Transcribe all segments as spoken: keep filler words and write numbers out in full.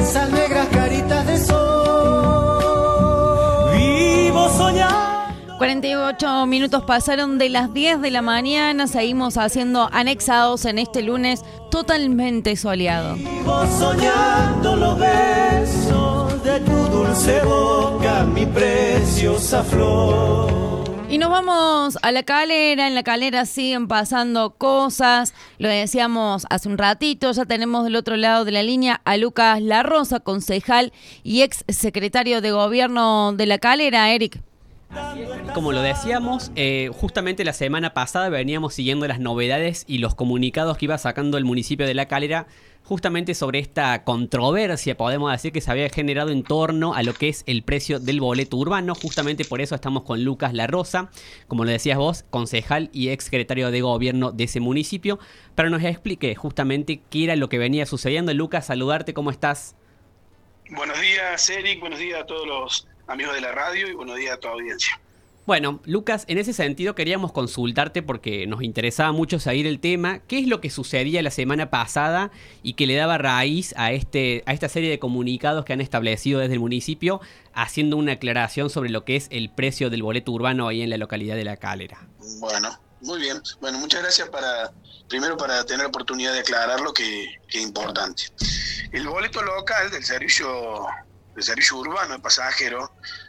esas negras caritas de sol. Vivo soñando. cuarenta y ocho minutos pasaron de las diez de la mañana. Seguimos haciendo Anexados en este lunes totalmente soleado. Vivo soñando los besos de tu dulce boca, mi preciosa flor. Y nos vamos a La Calera. En La Calera siguen pasando cosas. Lo decíamos hace un ratito. Ya tenemos del otro lado de la línea a Lucas Larrosa, concejal y ex secretario de gobierno de La Calera. Eric. Como lo decíamos, eh, justamente la semana pasada veníamos siguiendo las novedades y los comunicados que iba sacando el municipio de La Calera justamente sobre esta controversia, podemos decir, que se había generado en torno a lo que es el precio del boleto urbano. Justamente por eso estamos con Lucas Larrosa, como lo decías vos, concejal y ex secretario de gobierno de ese municipio, para que nos explique justamente qué era lo que venía sucediendo. Lucas, saludarte, ¿cómo estás? Buenos días, Eric, buenos días a todos los amigos de la radio y buenos días a toda audiencia. Bueno, Lucas, en ese sentido queríamos consultarte porque nos interesaba mucho seguir el tema. ¿Qué es lo que sucedía la semana pasada y que le daba raíz a este a esta serie de comunicados que han establecido desde el municipio, haciendo una aclaración sobre lo que es el precio del boleto urbano ahí en la localidad de La Calera? Bueno, muy bien. Bueno, muchas gracias para primero para tener la oportunidad de aclararlo, que, que es importante. El boleto local del servicio, del servicio urbano de pasajeros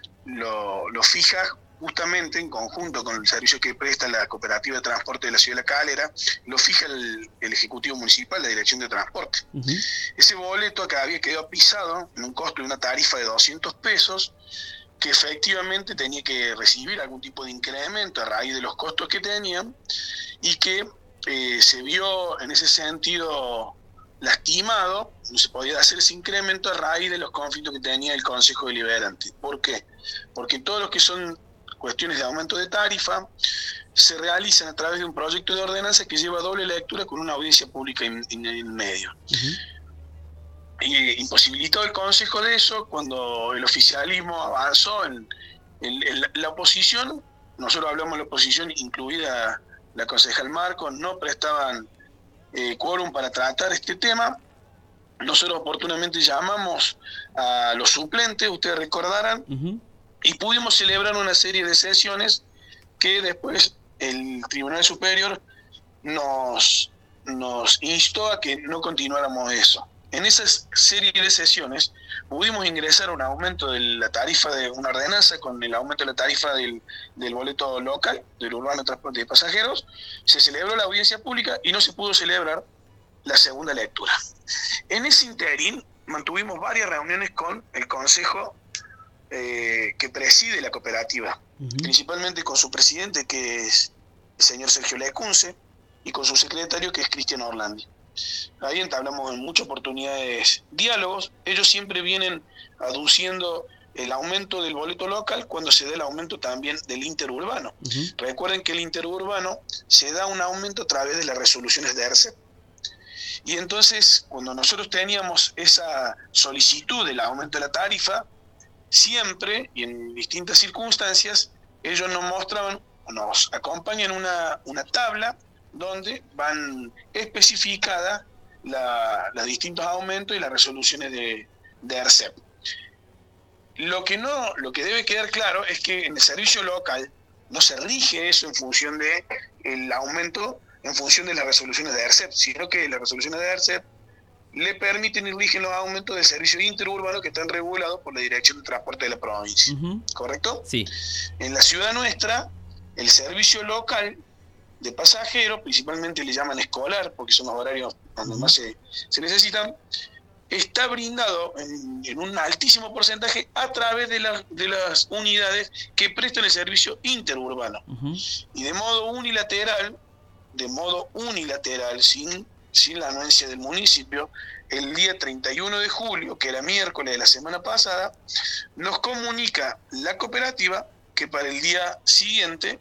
lo, lo fija justamente en conjunto con el servicio que presta la Cooperativa de Transporte de la Ciudad de La Calera, lo fija el, el Ejecutivo Municipal, la Dirección de Transporte. Uh-huh. Ese boleto que había quedado pisado en un costo de una tarifa de doscientos pesos, que efectivamente tenía que recibir algún tipo de incremento a raíz de los costos que tenían, y que eh, se vio en ese sentido lastimado, no se podía hacer ese incremento a raíz de los conflictos que tenía el Consejo Deliberante. ¿Por qué? Porque todos los que son cuestiones de aumento de tarifa se realizan a través de un proyecto de ordenanza que lleva doble lectura con una audiencia pública en, en el medio. Uh-huh. Y imposibilitó el Consejo de eso cuando el oficialismo avanzó en, en, en la, la oposición. Nosotros hablamos de la oposición, incluida la concejal Marcos, no prestaban eh, quórum para tratar este tema. Nosotros oportunamente llamamos a los suplentes, ustedes recordarán, uh-huh. y pudimos celebrar una serie de sesiones que después el Tribunal Superior nos, nos instó a que no continuáramos eso. En esa serie de sesiones pudimos ingresar un aumento de la tarifa de una ordenanza con el aumento de la tarifa del, del boleto local, del urbano de transporte de pasajeros. Se celebró la audiencia pública y no se pudo celebrar la segunda lectura. En ese interín mantuvimos varias reuniones con el Consejo Eh, que preside la cooperativa, uh-huh. principalmente con su presidente, que es el señor Sergio Lecunce, y con su secretario, que es Cristian Orlandi. Ahí entablamos en muchas oportunidades diálogos. Ellos siempre vienen aduciendo el aumento del boleto local cuando se da el aumento también del interurbano. Uh-huh. Recuerden que el interurbano se da un aumento a través de las resoluciones de ERCEP. Y entonces, cuando nosotros teníamos esa solicitud del aumento de la tarifa, siempre y en distintas circunstancias, ellos nos mostraban, nos acompañan una, una tabla donde van especificadas la, los distintos aumentos y las resoluciones de, de ERCEP. Lo que no, lo que debe quedar claro es que en el servicio local no se rige eso en función de el aumento, en función de las resoluciones de ERCEP, sino que las resoluciones de ERCEP le permiten y rigen los aumentos del servicio interurbano que están regulados por la Dirección de Transporte de la provincia. Uh-huh. ¿Correcto? Sí. En la ciudad nuestra, el servicio local de pasajeros, principalmente le llaman escolar, porque son los horarios donde uh-huh. más se, se necesitan, está brindado en, en un altísimo porcentaje a través de, la, de las unidades que prestan el servicio interurbano. Uh-huh. Y de modo unilateral, de modo unilateral, sin... sin la anuencia del municipio, el día treinta y uno de julio, que era miércoles de la semana pasada, nos comunica la cooperativa que para el día siguiente,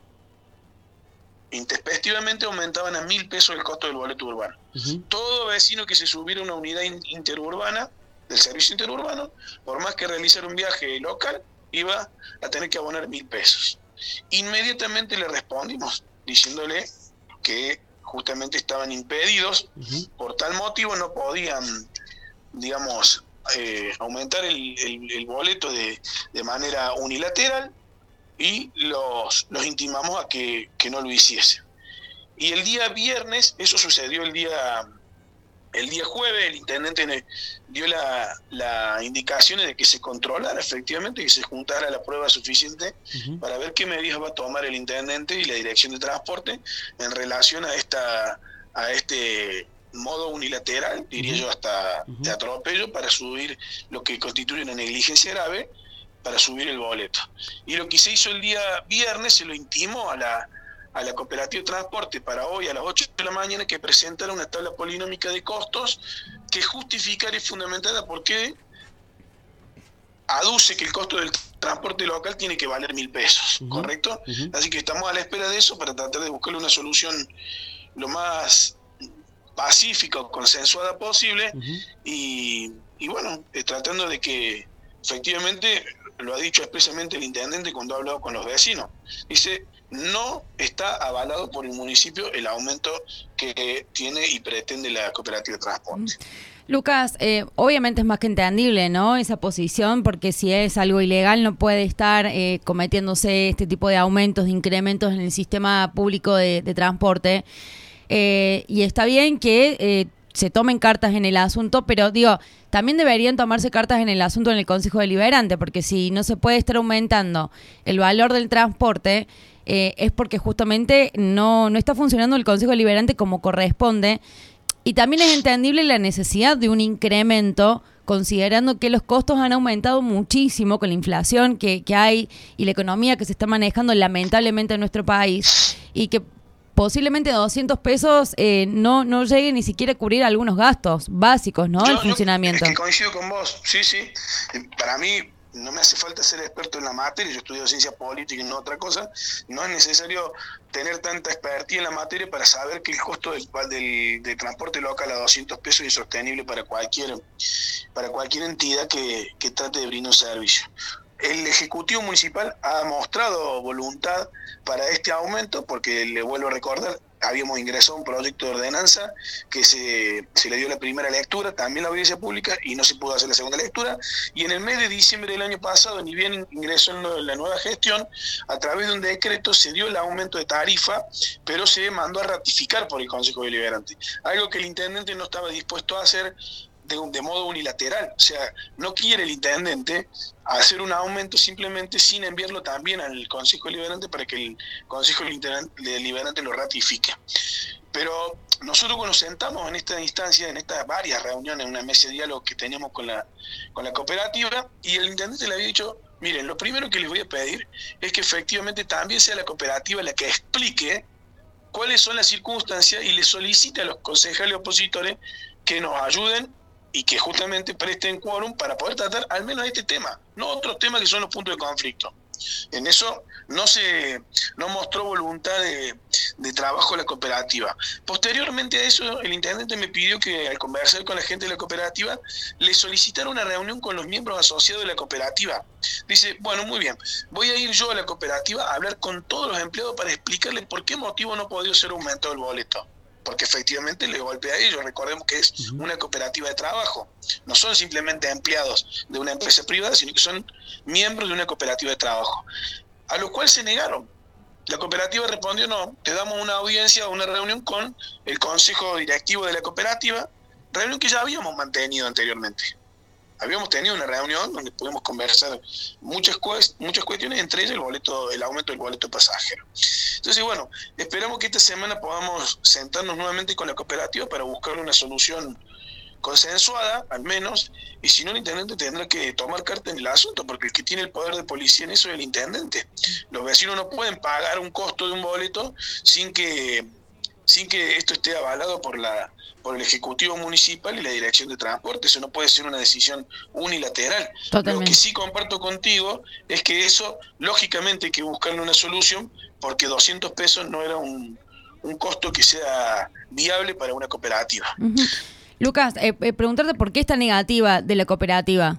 intempestivamente, aumentaban a mil pesos el costo del boleto urbano. Uh-huh. Todo vecino que se subiera a una unidad interurbana, del servicio interurbano, por más que realizara un viaje local, iba a tener que abonar mil pesos. Inmediatamente le respondimos, diciéndole que justamente estaban impedidos, uh-huh. por tal motivo no podían, digamos, eh, aumentar el, el, el boleto de, de manera unilateral y los, los intimamos a que, que no lo hiciesen. Y el día viernes, eso sucedió el día, el día jueves, el intendente dio la, la indicación de que se controlara efectivamente, que se juntara la prueba suficiente uh-huh. para ver qué medidas va a tomar el intendente y la dirección de transporte en relación a esta a este modo unilateral, diría uh-huh. yo hasta uh-huh. de atropello, para subir lo que constituye una negligencia grave, para subir el boleto. Y lo que se hizo el día viernes, se lo intimó a la a la cooperativa de transporte para hoy a las ocho de la mañana que presentara una tabla polinómica de costos que justificara y fundamentada por qué aduce que el costo del transporte local tiene que valer mil pesos, uh-huh. ¿correcto? Uh-huh. Así que estamos a la espera de eso para tratar de buscarle una solución lo más pacífica o consensuada posible uh-huh. y, y bueno, eh, tratando de que efectivamente, lo ha dicho expresamente el intendente cuando ha hablado con los vecinos, dice, no está avalado por el municipio el aumento que tiene y pretende la cooperativa de transporte. Lucas, eh, obviamente es más que entendible, ¿no?, esa posición, porque si es algo ilegal no puede estar eh, cometiéndose este tipo de aumentos, de incrementos en el sistema público de, de transporte. Eh, y está bien que eh, se tomen cartas en el asunto, pero digo, también deberían tomarse cartas en el asunto en el Consejo Deliberante, porque si no se puede estar aumentando el valor del transporte, eh, es porque justamente no, no está funcionando el Consejo Deliberante como corresponde. Y también es entendible la necesidad de un incremento, considerando que los costos han aumentado muchísimo con la inflación que, que hay y la economía que se está manejando lamentablemente en nuestro país, y que posiblemente doscientos pesos eh, no, no lleguen ni siquiera a cubrir algunos gastos básicos, ¿no?, del funcionamiento. Es que coincido con vos, sí, sí. Para mí no me hace falta ser experto en la materia, yo estudio ciencia política y no otra cosa, no es necesario tener tanta expertía en la materia para saber que el costo del, del, del transporte local a doscientos pesos es insostenible para cualquier, para cualquier entidad que, que trate de brindar un servicio. El Ejecutivo Municipal ha mostrado voluntad para este aumento, porque le vuelvo a recordar, habíamos ingresado un proyecto de ordenanza que se, se le dio la primera lectura, también la audiencia pública, y no se pudo hacer la segunda lectura, y en el mes de diciembre del año pasado, ni bien ingresó en la nueva gestión, a través de un decreto se dio el aumento de tarifa, pero se mandó a ratificar por el Consejo Deliberante, algo que el intendente no estaba dispuesto a hacer de, de modo unilateral. O sea, no quiere el intendente hacer un aumento simplemente sin enviarlo también al Consejo Deliberante para que el Consejo Deliberante lo ratifique. Pero nosotros cuando nos sentamos en esta instancia, en estas varias reuniones, una mesa de diálogo que teníamos con la, con la cooperativa, y el intendente le había dicho, miren, lo primero que les voy a pedir es que efectivamente también sea la cooperativa la que explique cuáles son las circunstancias y le solicite a los concejales opositores que nos ayuden y que justamente presten quórum para poder tratar al menos este tema, no otros temas que son los puntos de conflicto. En eso no se no mostró voluntad de, de trabajo la cooperativa. Posteriormente a eso, el intendente me pidió que al conversar con la gente de la cooperativa, le solicitara una reunión con los miembros asociados de la cooperativa. Dice, bueno, muy bien, voy a ir yo a la cooperativa a hablar con todos los empleados para explicarles por qué motivo no ha podido ser aumentado el boleto. Porque efectivamente le golpea a ellos. Recordemos que es una cooperativa de trabajo. No son simplemente empleados de una empresa privada, sino que son miembros de una cooperativa de trabajo. A lo cual se negaron. La cooperativa respondió, no, te damos una audiencia, una reunión con el consejo directivo de la cooperativa, reunión que ya habíamos mantenido anteriormente. Habíamos tenido una reunión donde pudimos conversar muchas, cuest- muchas cuestiones, entre ellas el boleto, el aumento del boleto pasajero. Entonces, bueno, esperamos que esta semana podamos sentarnos nuevamente con la cooperativa para buscar una solución consensuada, al menos, y si no, el intendente tendrá que tomar carta en el asunto, porque el que tiene el poder de policía en eso es el intendente. Los vecinos no pueden pagar un costo de un boleto sin que, sin que esto esté avalado por la por el Ejecutivo Municipal y la Dirección de Transporte. Eso no puede ser una decisión unilateral. Totalmente. Lo que sí comparto contigo es que eso, lógicamente, hay que buscarle una solución, porque doscientos pesos no era un, un costo que sea viable para una cooperativa. Uh-huh. Lucas, eh, eh, preguntarte por qué esta negativa de la cooperativa.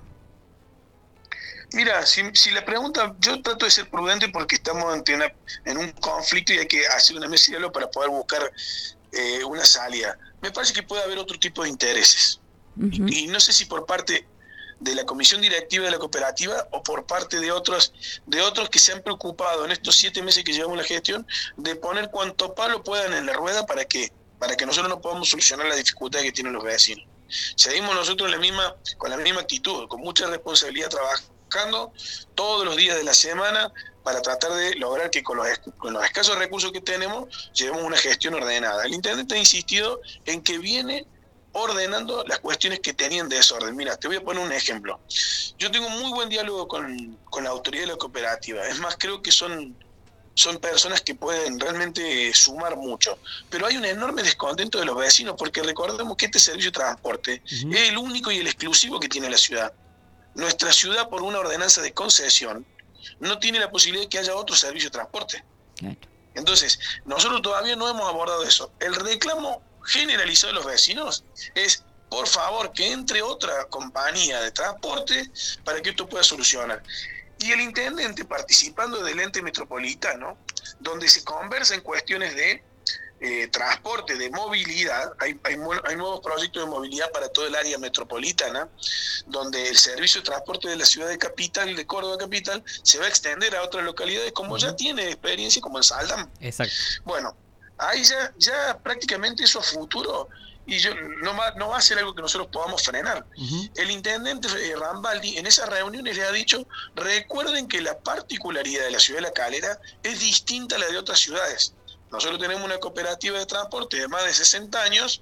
Mira, si, si la pregunta, yo trato de ser prudente porque estamos en, una, en un conflicto y hay que hacer una mesa de diálogo para poder buscar eh, una salida. Me parece que puede haber otro tipo de intereses. Uh-huh. Y, y no sé si por parte de la comisión directiva de la cooperativa o por parte de otros, de otros que se han preocupado en estos siete meses que llevamos la gestión de poner cuanto palo puedan en la rueda para que, para que nosotros no podamos solucionar las dificultades que tienen los vecinos. Seguimos nosotros en la misma, con la misma actitud, con mucha responsabilidad, trabajando todos los días de la semana para tratar de lograr que con los, con los escasos recursos que tenemos llevemos una gestión ordenada. El intendente ha insistido en que viene ordenando las cuestiones que tenían desorden. Mira, te voy a poner un ejemplo. Yo tengo muy buen diálogo con, con la autoridad de la cooperativa. Es más, creo que son, son personas que pueden realmente sumar mucho. Pero hay un enorme descontento de los vecinos porque recordemos que este servicio de transporte uh-huh. es el único y el exclusivo que tiene la ciudad. Nuestra ciudad, por una ordenanza de concesión, no tiene la posibilidad de que haya otro servicio de transporte. Claro. Entonces, nosotros todavía no hemos abordado eso. El reclamo generalizado de los vecinos es, por favor, que entre otra compañía de transporte para que esto pueda solucionar. Y el intendente, participando del ente metropolitano, donde se conversa en cuestiones de eh, transporte, de movilidad, hay, hay, hay nuevos proyectos de movilidad para todo el área metropolitana, donde el servicio de transporte de la ciudad de capital, de Córdoba capital, se va a extender a otras localidades, como ya tiene experiencia, como en Saldam. Exacto. Bueno, ahí ya, ya prácticamente eso a futuro, y yo, no, va, no va a ser algo que nosotros podamos frenar. Uh-huh. El intendente eh, Rambaldi en esas reuniones le ha dicho, recuerden que la particularidad de la ciudad de La Calera es distinta a la de otras ciudades. Nosotros tenemos una cooperativa de transporte de más de sesenta años,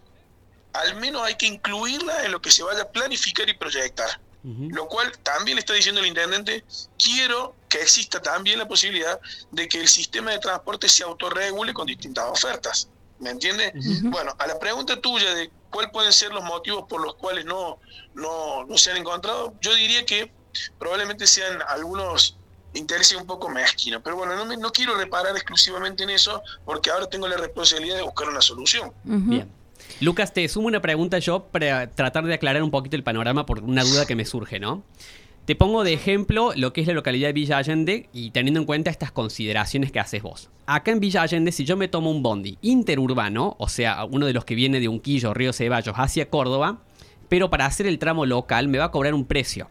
al menos hay que incluirla en lo que se vaya a planificar y proyectar. Uh-huh. Lo cual también le está diciendo el intendente, quiero que exista también la posibilidad de que el sistema de transporte se autorregule con distintas ofertas. ¿Me entiendes? Uh-huh. Bueno, a la pregunta tuya de cuáles pueden ser los motivos por los cuales no, no, no se han encontrado, yo diría que probablemente sean algunos intereses un poco mezquinos. Pero bueno, no, me, no quiero reparar exclusivamente en eso porque ahora tengo la responsabilidad de buscar una solución. Uh-huh. Bien. Lucas, te sumo una pregunta yo para tratar de aclarar un poquito el panorama por una duda que me surge, ¿no? Te pongo de ejemplo lo que es la localidad de Villa Allende y teniendo en cuenta estas consideraciones que haces vos. Acá en Villa Allende, si yo me tomo un bondi interurbano, o sea, uno de los que viene de Unquillo, Río Ceballos, hacia Córdoba, pero para hacer el tramo local me va a cobrar un precio.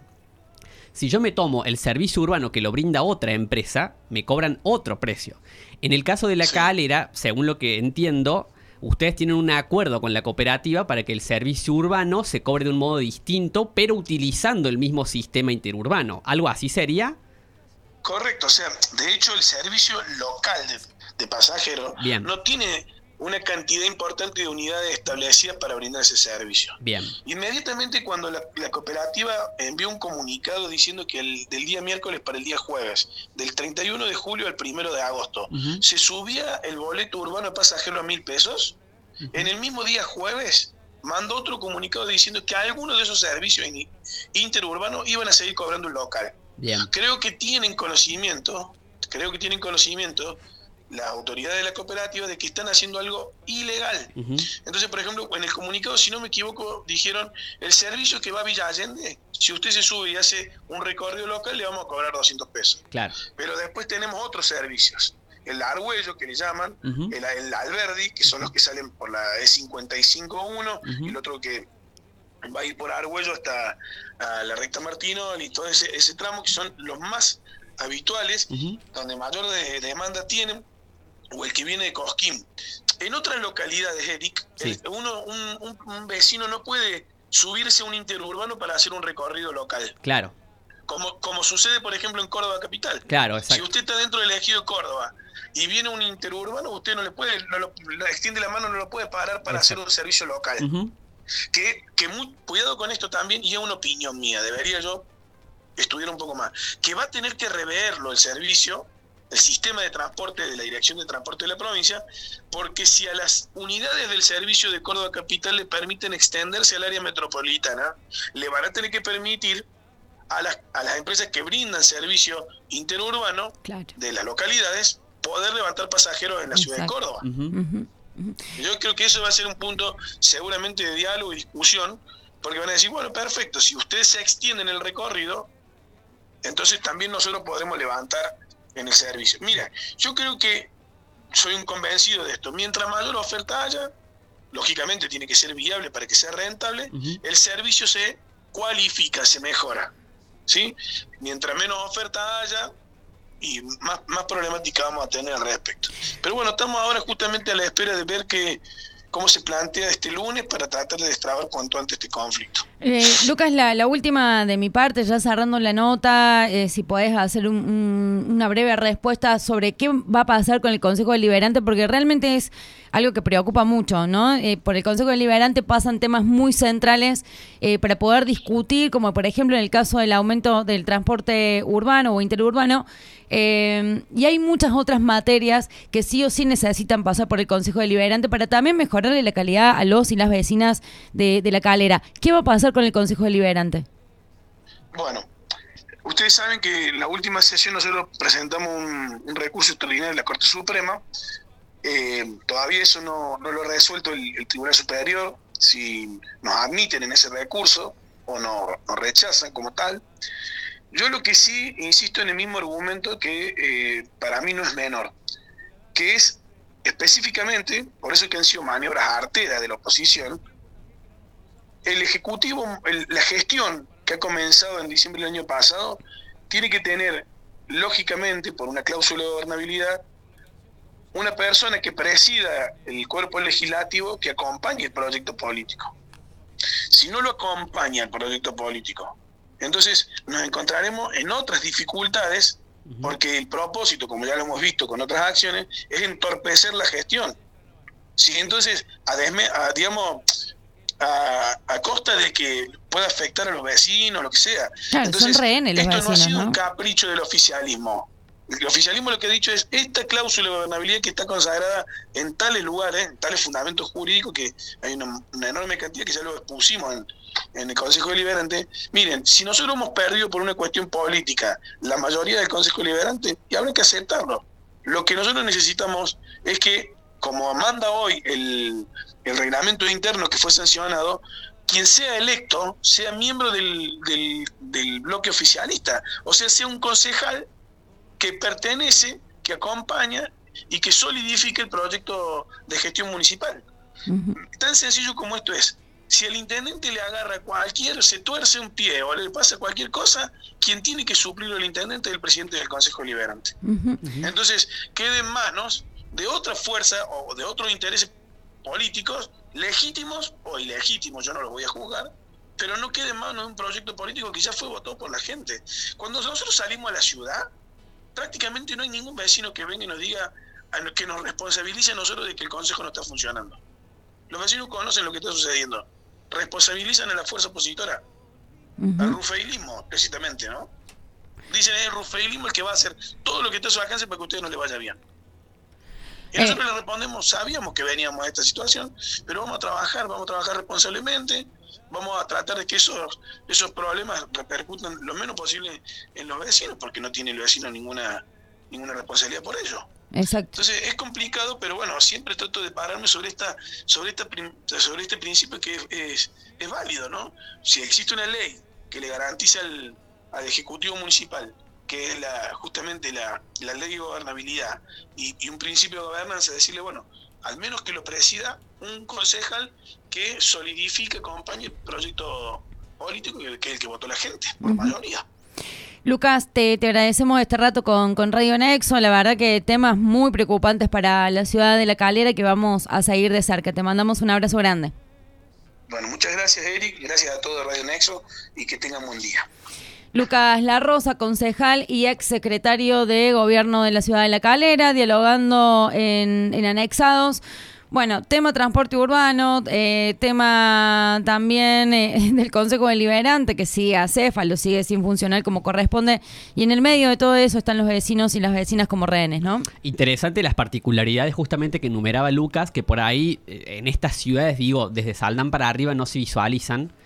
Si yo me tomo el servicio urbano que lo brinda otra empresa, me cobran otro precio. En el caso de La Calera, según lo que entiendo, ustedes tienen un acuerdo con la cooperativa para que el servicio urbano se cobre de un modo distinto, pero utilizando el mismo sistema interurbano. ¿Algo así sería? Correcto, o sea, de hecho el servicio local de, de pasajeros Bien. no tiene una cantidad importante de unidades establecidas para brindar ese servicio. Bien. Inmediatamente cuando la, la cooperativa envió un comunicado diciendo que el, del día miércoles para el día jueves, del treinta y uno de julio al primero de agosto, uh-huh. se subía el boleto urbano de pasajero a mil pesos, uh-huh. en el mismo día jueves mandó otro comunicado diciendo que algunos de esos servicios interurbanos iban a seguir cobrando el local. Bien. Creo que tienen conocimiento, creo que tienen conocimiento las autoridades de la cooperativa de que están haciendo algo ilegal. Uh-huh. Entonces, por ejemplo, en el comunicado, si no me equivoco, dijeron, el servicio que va a Villa Allende, si usted se sube y hace un recorrido local, le vamos a cobrar doscientos pesos. Claro. Pero después tenemos otros servicios. El Argüello, que le llaman, uh-huh. el, el Alberdi, que son los que salen por la E cincuenta y cinco uno, uh-huh. y el otro que va a ir por Argüello hasta a la recta Martino, y todo ese, ese tramo, que son los más habituales, uh-huh. donde mayor de, de demanda tienen, o el que viene de Cosquín. En otras localidades, Eric, sí. el, uno, un, un, un vecino no puede subirse a un interurbano para hacer un recorrido local. Claro. Como, como sucede, por ejemplo, en Córdoba capital. Claro, exacto. Si usted está dentro del ejido de Córdoba y viene un interurbano, usted no le puede, no lo, extiende la mano, no lo puede parar para exacto. hacer un servicio local. Uh-huh. Que, que muy, cuidado con esto también, y es una opinión mía, debería yo estudiar un poco más, que va a tener que reverlo el servicio, el sistema de transporte de la Dirección de Transporte de la provincia, porque si a las unidades del servicio de Córdoba capital le permiten extenderse al área metropolitana, le van a tener que permitir a las, a las empresas que brindan servicio interurbano claro. de las localidades poder levantar pasajeros en la Exacto. ciudad de Córdoba. Uh-huh. Uh-huh. Yo creo que eso va a ser un punto seguramente de diálogo y discusión, porque van a decir, bueno, perfecto, si ustedes se extienden el recorrido, entonces también nosotros podremos levantar en el servicio. Mira, yo creo que soy un convencido de esto. Mientras mayor oferta haya, lógicamente tiene que ser viable para que sea rentable, uh-huh. el servicio se cualifica, se mejora, ¿sí? Mientras menos oferta haya, y más, más problemática vamos a tener al respecto. Pero bueno, estamos ahora justamente a la espera de ver que, cómo se plantea este lunes para tratar de destrabar cuanto antes este conflicto. Eh, Lucas, la, la última de mi parte, ya cerrando la nota, eh, si podés hacer un, un, una breve respuesta sobre qué va a pasar con el Consejo Deliberante, porque realmente es algo que preocupa mucho, ¿no? Eh, por el Consejo Deliberante pasan temas muy centrales eh, para poder discutir, como por ejemplo en el caso del aumento del transporte urbano o interurbano, eh, y hay muchas otras materias que sí o sí necesitan pasar por el Consejo Deliberante para también mejorarle la calidad a los y las vecinas de, de La Calera. ¿Qué va a pasar con el Consejo Deliberante? Bueno, ustedes saben que en la última sesión nosotros presentamos un, un recurso extraordinario en la Corte Suprema. Eh, todavía eso no, no lo ha resuelto el, el Tribunal Superior, si nos admiten en ese recurso o no, nos rechazan como tal. Yo lo que sí insisto en el mismo argumento que eh, para mí no es menor, que es específicamente, por eso que han sido maniobras arteras de la oposición, el Ejecutivo, el, la gestión que ha comenzado en diciembre del año pasado, tiene que tener, lógicamente, por una cláusula de gobernabilidad, una persona que presida el cuerpo legislativo que acompañe el proyecto político. Si no lo acompaña el proyecto político, entonces nos encontraremos en otras dificultades, porque el propósito, como ya lo hemos visto con otras acciones, es entorpecer la gestión. Sí, entonces, a desme, a, digamos, a, a costa de que pueda afectar a los vecinos, lo que sea. Claro, entonces, son rehenes los esto vecinos, no ha sido ¿no? un capricho del oficialismo. El oficialismo lo que ha dicho es esta cláusula de gobernabilidad que está consagrada en tales lugares, en tales fundamentos jurídicos, que hay una, una enorme cantidad que ya lo expusimos en, en el Consejo Deliberante. Miren, si nosotros hemos perdido por una cuestión política la mayoría del Consejo Deliberante, y habrá que aceptarlo. Lo que nosotros necesitamos es que, como manda hoy el, el reglamento interno que fue sancionado, quien sea electo sea miembro del, del, del bloque oficialista, o sea, sea un concejal que pertenece, que acompaña y que solidifique el proyecto de gestión municipal. Uh-huh. Tan sencillo como esto es. Si el intendente le agarra a cualquier, se tuerce un pie o le pasa cualquier cosa, quien tiene que suplirlo el intendente es el presidente del Consejo Deliberante. Uh-huh. Entonces, quede en manos de otra fuerza o de otros intereses políticos, legítimos o ilegítimos, yo no los voy a juzgar, pero no quede en manos de un proyecto político que ya fue votado por la gente. Cuando nosotros salimos a la ciudad, prácticamente no hay ningún vecino que venga y nos diga, que nos responsabilice a nosotros de que el Consejo no está funcionando. Los vecinos conocen lo que está sucediendo. Responsabilizan a la fuerza opositora, uh-huh. al rufeilismo, precisamente, ¿no? Dicen, es el rufeilismo el que va a hacer todo lo que está a su alcance para que a ustedes no les vaya bien. Y nosotros eh. le respondemos, sabíamos que veníamos a esta situación, pero vamos a trabajar, vamos a trabajar responsablemente, vamos a tratar de que esos, esos problemas repercutan lo menos posible en los vecinos, porque no tiene el vecino ninguna, ninguna responsabilidad por ello. Exacto. Entonces es complicado, pero bueno, siempre trato de pararme sobre esta, sobre esta, sobre este principio que es, es, es válido, ¿no? Si existe una ley que le garantiza al, al Ejecutivo Municipal, que es la, justamente la, la ley de gobernabilidad y, y un principio de gobernanza, decirle, bueno, al menos que lo presida un concejal que solidifique, acompañe el proyecto político que, que es el que votó la gente, por uh-huh. mayoría. Lucas, te, te agradecemos este rato con, con Radio Nexo. La verdad que temas muy preocupantes para la ciudad de La Calera que vamos a seguir de cerca. Te mandamos un abrazo grande. Bueno, muchas gracias, Eric. Gracias a todo Radio Nexo y que tengan buen día. Lucas Larrosa, concejal y ex secretario de Gobierno de la ciudad de La Calera, dialogando en, en Anexados. Bueno, tema transporte urbano, eh, tema también eh, del Consejo Deliberante, que sigue acéfalo, sigue sin funcionar como corresponde, y en el medio de todo eso están los vecinos y las vecinas como rehenes, ¿no? Interesante las particularidades justamente que enumeraba Lucas, que por ahí, en estas ciudades, digo, desde Saldán para arriba no se visualizan,